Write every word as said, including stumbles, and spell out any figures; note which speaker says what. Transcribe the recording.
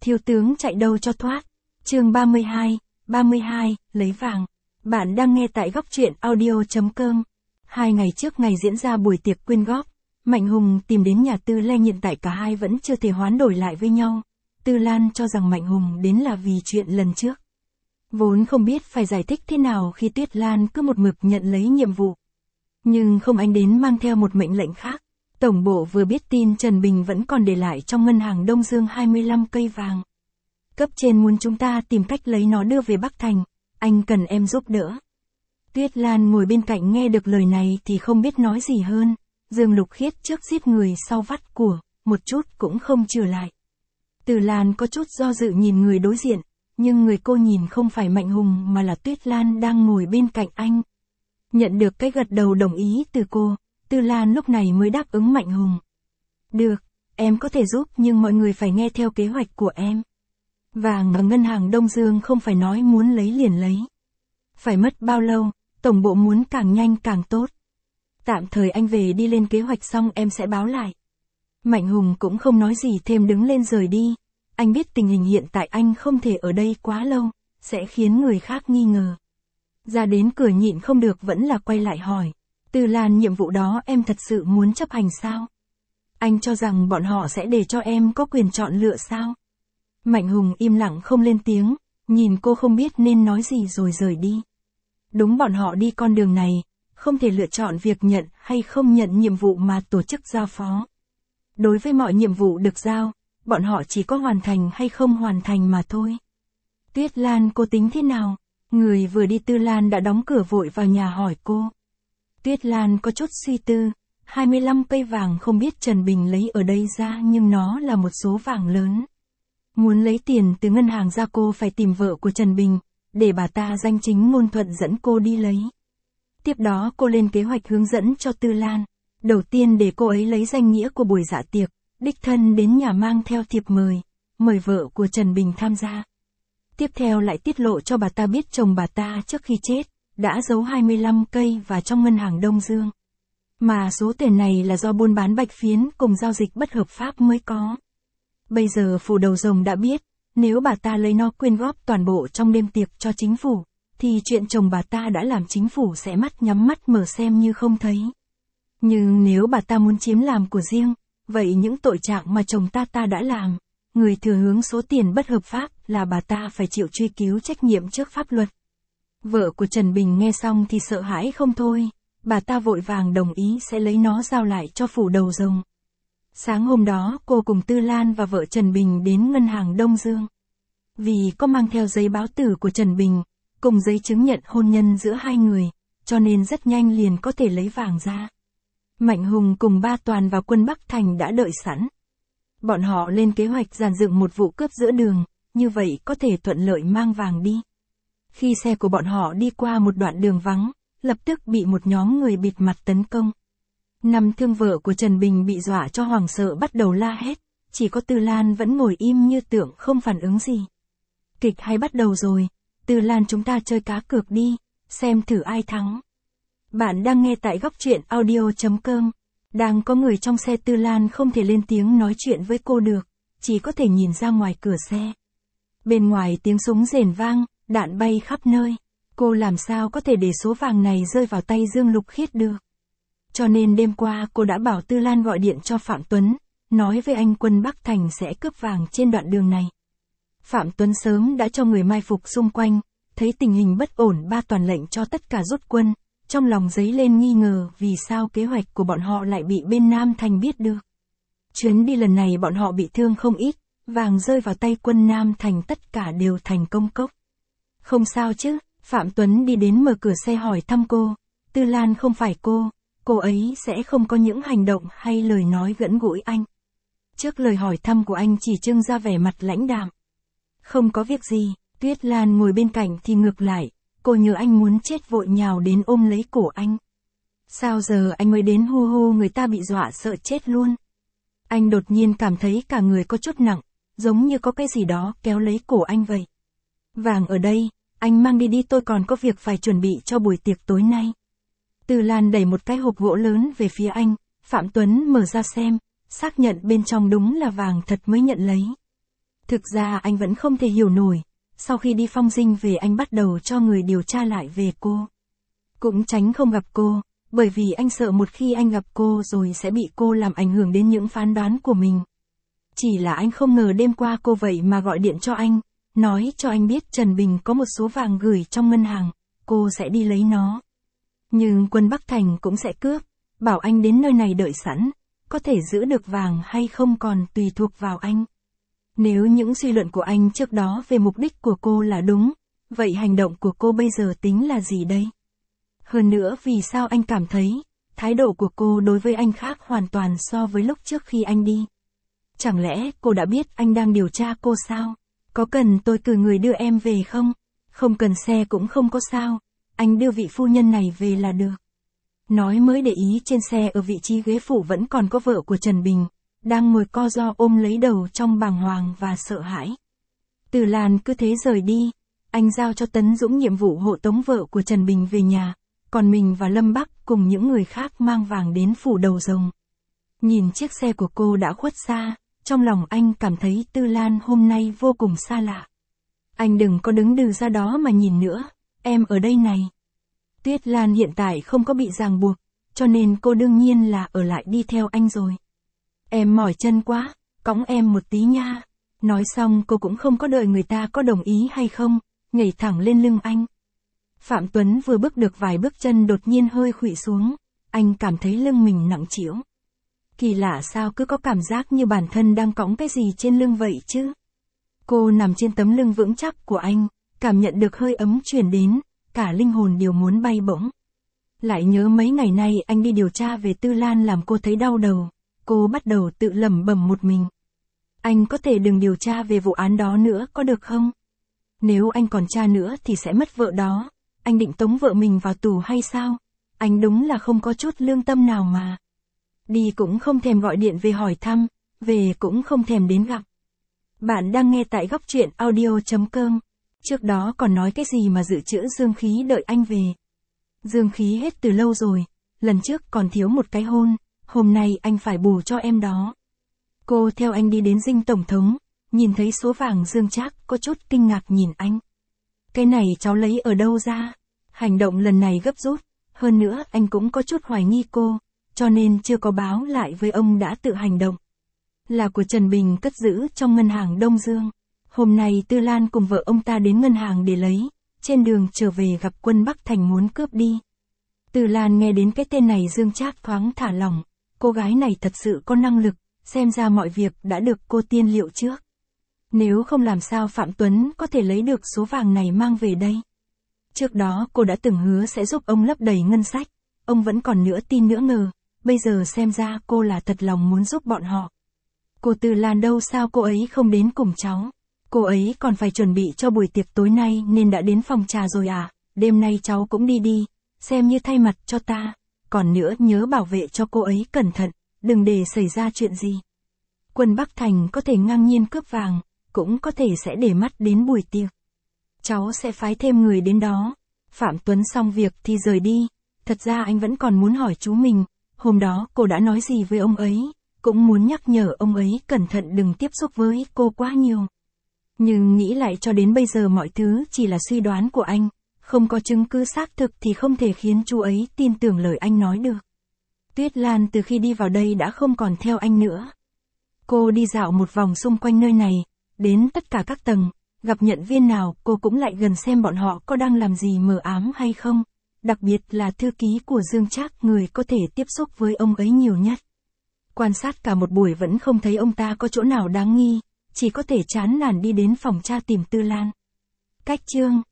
Speaker 1: Thiếu tướng chạy đâu cho thoát. Chương ba mươi hai, ba mươi hai, lấy vàng. Bạn đang nghe tại góc truyện audio chấm com. Hai ngày trước ngày diễn ra buổi tiệc quyên góp, Mạnh Hùng tìm đến nhà Tư Lan, hiện tại cả hai vẫn chưa thể hoán đổi lại với nhau. Tư Lan cho rằng Mạnh Hùng đến là vì chuyện lần trước. Vốn không biết phải giải thích thế nào khi Tuyết Lan cứ một mực nhận lấy nhiệm vụ. Nhưng không, anh đến mang theo một mệnh lệnh khác. Tổng bộ vừa biết tin Trần Bình vẫn còn để lại trong ngân hàng Đông Dương hai mươi lăm cây vàng. Cấp trên muốn chúng ta tìm cách lấy nó đưa về Bắc Thành, anh cần em giúp đỡ. Tuyết Lan ngồi bên cạnh nghe được lời này thì không biết nói gì hơn. Dương Lục Khiết trước giết người sau vắt của, một chút cũng không trừ lại. Từ Lan có chút do dự nhìn người đối diện, nhưng người cô nhìn không phải Mạnh Hùng mà là Tuyết Lan đang ngồi bên cạnh anh. Nhận được cái gật đầu đồng ý từ cô, Tư Lan lúc này mới đáp ứng Mạnh Hùng. Được, em có thể giúp nhưng mọi người phải nghe theo kế hoạch của em. Vàng ở ngân hàng Đông Dương không phải nói muốn lấy liền lấy. Phải mất bao lâu, tổng bộ muốn càng nhanh càng tốt. Tạm thời anh về đi lên kế hoạch xong em sẽ báo lại. Mạnh Hùng cũng không nói gì thêm, đứng lên rời đi. Anh biết tình hình hiện tại anh không thể ở đây quá lâu, sẽ khiến người khác nghi ngờ. Ra đến cửa nhịn không được vẫn là quay lại hỏi. Tư Lan, nhiệm vụ đó em thật sự muốn chấp hành sao? Anh cho rằng bọn họ sẽ để cho em có quyền chọn lựa sao? Mạnh Hùng im lặng không lên tiếng, nhìn cô không biết nên nói gì rồi rời đi. Đúng, bọn họ đi con đường này, không thể lựa chọn việc nhận hay không nhận nhiệm vụ mà tổ chức giao phó. Đối với mọi nhiệm vụ được giao, bọn họ chỉ có hoàn thành hay không hoàn thành mà thôi. Tuyết Lan, cô tính thế nào? Người vừa đi Tư Lan đã đóng cửa vội vào nhà hỏi cô. Tuyết Lan có chút suy tư, hai mươi lăm cây vàng không biết Trần Bình lấy ở đây ra, nhưng nó là một số vàng lớn. Muốn lấy tiền từ ngân hàng ra cô phải tìm vợ của Trần Bình, để bà ta danh chính ngôn thuận dẫn cô đi lấy. Tiếp đó cô lên kế hoạch hướng dẫn cho Tư Lan. Đầu tiên để cô ấy lấy danh nghĩa của buổi dạ tiệc, đích thân đến nhà mang theo thiệp mời, mời vợ của Trần Bình tham gia. Tiếp theo lại tiết lộ cho bà ta biết chồng bà ta trước khi chết, đã giấu hai mươi lăm cây và trong ngân hàng Đông Dương. Mà số tiền này là do buôn bán bạch phiến cùng giao dịch bất hợp pháp mới có. Bây giờ phủ đầu rồng đã biết, nếu bà ta lấy nó quyên góp toàn bộ trong đêm tiệc cho chính phủ, thì chuyện chồng bà ta đã làm chính phủ sẽ mắt nhắm mắt mở xem như không thấy. Nhưng nếu bà ta muốn chiếm làm của riêng, vậy những tội trạng mà chồng ta ta đã làm, người thừa hướng số tiền bất hợp pháp là bà ta phải chịu truy cứu trách nhiệm trước pháp luật. Vợ của Trần Bình nghe xong thì sợ hãi không thôi, bà ta vội vàng đồng ý sẽ lấy nó giao lại cho phủ đầu rồng. Sáng hôm đó cô cùng Tư Lan và vợ Trần Bình đến ngân hàng Đông Dương. Vì có mang theo giấy báo tử của Trần Bình, cùng giấy chứng nhận hôn nhân giữa hai người, cho nên rất nhanh liền có thể lấy vàng ra. Mạnh Hùng cùng ba Toàn và quân Bắc Thành đã đợi sẵn. Bọn họ lên kế hoạch dàn dựng một vụ cướp giữa đường, như vậy có thể thuận lợi mang vàng đi. Khi xe của bọn họ đi qua một đoạn đường vắng, lập tức bị một nhóm người bịt mặt tấn công. Năm thương vợ của Trần Bình bị dọa cho hoảng sợ bắt đầu la hét, chỉ có Tư Lan vẫn ngồi im như tượng không phản ứng gì. Kịch hay bắt đầu rồi, Tư Lan, chúng ta chơi cá cược đi, xem thử ai thắng. Bạn đang nghe tại góc truyện audio chấm com. Đang có người trong xe, Tư Lan không thể lên tiếng nói chuyện với cô được, chỉ có thể nhìn ra ngoài cửa xe. Bên ngoài tiếng súng rền vang, đạn bay khắp nơi. Cô làm sao có thể để số vàng này rơi vào tay Dương Lục Khiết được. Cho nên đêm qua cô đã bảo Tư Lan gọi điện cho Phạm Tuấn, nói với anh quân Bắc Thành sẽ cướp vàng trên đoạn đường này. Phạm Tuấn sớm đã cho người mai phục xung quanh, thấy tình hình bất ổn, ba Toàn lệnh cho tất cả rút quân, trong lòng dấy lên nghi ngờ vì sao kế hoạch của bọn họ lại bị bên Nam Thành biết được. Chuyến đi lần này bọn họ bị thương không ít, vàng rơi vào tay quân Nam Thành tất cả đều thành công cốc. Không sao chứ? Phạm Tuấn đi đến mở cửa xe hỏi thăm cô. Tư Lan, không phải cô, cô ấy sẽ không có những hành động hay lời nói gẫn gũi anh. Trước lời hỏi thăm của anh chỉ trưng ra vẻ mặt lãnh đạm. Không có việc gì. Tuyết Lan ngồi bên cạnh thì ngược lại, cô nhớ anh muốn chết vội nhào đến ôm lấy cổ anh. Sao giờ anh mới đến, hu hu, người ta bị dọa sợ chết luôn. Anh đột nhiên cảm thấy cả người có chút nặng, giống như có cái gì đó kéo lấy cổ anh vậy. Vàng ở đây, anh mang đi đi, tôi còn có việc phải chuẩn bị cho buổi tiệc tối nay. Tư Lan đẩy một cái hộp gỗ lớn về phía anh, Phạm Tuấn mở ra xem, xác nhận bên trong đúng là vàng thật mới nhận lấy. Thực ra anh vẫn không thể hiểu nổi, sau khi đi Phong Dinh về anh bắt đầu cho người điều tra lại về cô. Cũng tránh không gặp cô, bởi vì anh sợ một khi anh gặp cô rồi sẽ bị cô làm ảnh hưởng đến những phán đoán của mình. Chỉ là anh không ngờ đêm qua cô vậy mà gọi điện cho anh, nói cho anh biết Trần Bình có một số vàng gửi trong ngân hàng, cô sẽ đi lấy nó. Nhưng quân Bắc Thành cũng sẽ cướp, bảo anh đến nơi này đợi sẵn, có thể giữ được vàng hay không còn tùy thuộc vào anh. Nếu những suy luận của anh trước đó về mục đích của cô là đúng, vậy hành động của cô bây giờ tính là gì đây? Hơn nữa vì sao anh cảm thấy, thái độ của cô đối với anh khác hoàn toàn so với lúc trước khi anh đi? Chẳng lẽ cô đã biết anh đang điều tra cô sao? Có cần tôi cử người đưa em về không? Không cần xe cũng không có sao, anh đưa vị phu nhân này về là được. Nói mới để ý trên xe ở vị trí ghế phụ vẫn còn có vợ của Trần Bình, đang ngồi co ro ôm lấy đầu trong bàng hoàng và sợ hãi. Từ Lan cứ thế rời đi, anh giao cho Tấn Dũng nhiệm vụ hộ tống vợ của Trần Bình về nhà, còn mình và Lâm Bắc cùng những người khác mang vàng đến phủ Đầu Rồng. Nhìn chiếc xe của cô đã khuất xa, trong lòng anh cảm thấy Tư Lan hôm nay vô cùng xa lạ. Anh đừng có đứng đừ ra đó mà nhìn nữa, em ở đây này. Tuyết Lan hiện tại không có bị ràng buộc, cho nên cô đương nhiên là ở lại đi theo anh rồi. Em mỏi chân quá, cõng em một tí nha. Nói xong cô cũng không có đợi người ta có đồng ý hay không, nhảy thẳng lên lưng anh. Phạm Tuấn vừa bước được vài bước chân đột nhiên hơi khuỵu xuống, anh cảm thấy lưng mình nặng trĩu. Kỳ lạ sao cứ có cảm giác như bản thân đang cõng cái gì trên lưng vậy chứ. Cô nằm trên tấm lưng vững chắc của anh, cảm nhận được hơi ấm truyền đến, cả linh hồn đều muốn bay bổng. Lại nhớ mấy ngày nay anh đi điều tra về Tư Lan làm cô thấy đau đầu, cô bắt đầu tự lẩm bẩm một mình. Anh có thể đừng điều tra về vụ án đó nữa có được không? Nếu anh còn tra nữa thì sẽ mất vợ đó, anh định tống vợ mình vào tù hay sao? Anh đúng là không có chút lương tâm nào mà. Đi cũng không thèm gọi điện về hỏi thăm, về cũng không thèm đến gặp. Bạn đang nghe tại góc truyện audio chấm com. Trước đó còn nói cái gì mà dự trữ dương khí đợi anh về. Dương khí hết từ lâu rồi, lần trước còn thiếu một cái hôn, hôm nay anh phải bù cho em đó. Cô theo anh đi đến dinh tổng thống, nhìn thấy số vàng Dương Trác có chút kinh ngạc nhìn anh. Cái này cháu lấy ở đâu ra? Hành động lần này gấp rút, hơn nữa anh cũng có chút hoài nghi cô, cho nên chưa có báo lại với ông đã tự hành động. Là của Trần Bình cất giữ trong ngân hàng Đông Dương. Hôm nay Tư Lan cùng vợ ông ta đến ngân hàng để lấy, trên đường trở về gặp quân Bắc Thành muốn cướp đi. Tư Lan nghe đến cái tên này Dương Trác thoáng thả lỏng, cô gái này thật sự có năng lực, xem ra mọi việc đã được cô tiên liệu trước. Nếu không làm sao Phạm Tuấn có thể lấy được số vàng này mang về đây. Trước đó cô đã từng hứa sẽ giúp ông lấp đầy ngân sách, ông vẫn còn nửa tin nửa ngờ, bây giờ xem ra cô là thật lòng muốn giúp bọn họ. Cô Tư Lan đâu sao cô ấy không đến cùng cháu? Cô ấy còn phải chuẩn bị cho buổi tiệc tối nay nên đã đến phòng trà rồi à, đêm nay cháu cũng đi đi, xem như thay mặt cho ta, còn nữa nhớ bảo vệ cho cô ấy cẩn thận, đừng để xảy ra chuyện gì. Quân Bắc Thành có thể ngang nhiên cướp vàng, cũng có thể sẽ để mắt đến buổi tiệc. Cháu sẽ phái thêm người đến đó. Phạm Tuấn xong việc thì rời đi, thật ra anh vẫn còn muốn hỏi chú mình, hôm đó cô đã nói gì với ông ấy, cũng muốn nhắc nhở ông ấy cẩn thận đừng tiếp xúc với cô quá nhiều. Nhưng nghĩ lại cho đến bây giờ mọi thứ chỉ là suy đoán của anh, không có chứng cứ xác thực thì không thể khiến chú ấy tin tưởng lời anh nói được. Tuyết Lan từ khi đi vào đây đã không còn theo anh nữa. Cô đi dạo một vòng xung quanh nơi này, đến tất cả các tầng, gặp nhận viên nào cô cũng lại gần xem bọn họ có đang làm gì mờ ám hay không, đặc biệt là thư ký của Dương Trác, người có thể tiếp xúc với ông ấy nhiều nhất. Quan sát cả một buổi vẫn không thấy ông ta có chỗ nào đáng nghi, chỉ có thể chán nản đi đến phòng tra tìm Tư Lan. Cách chương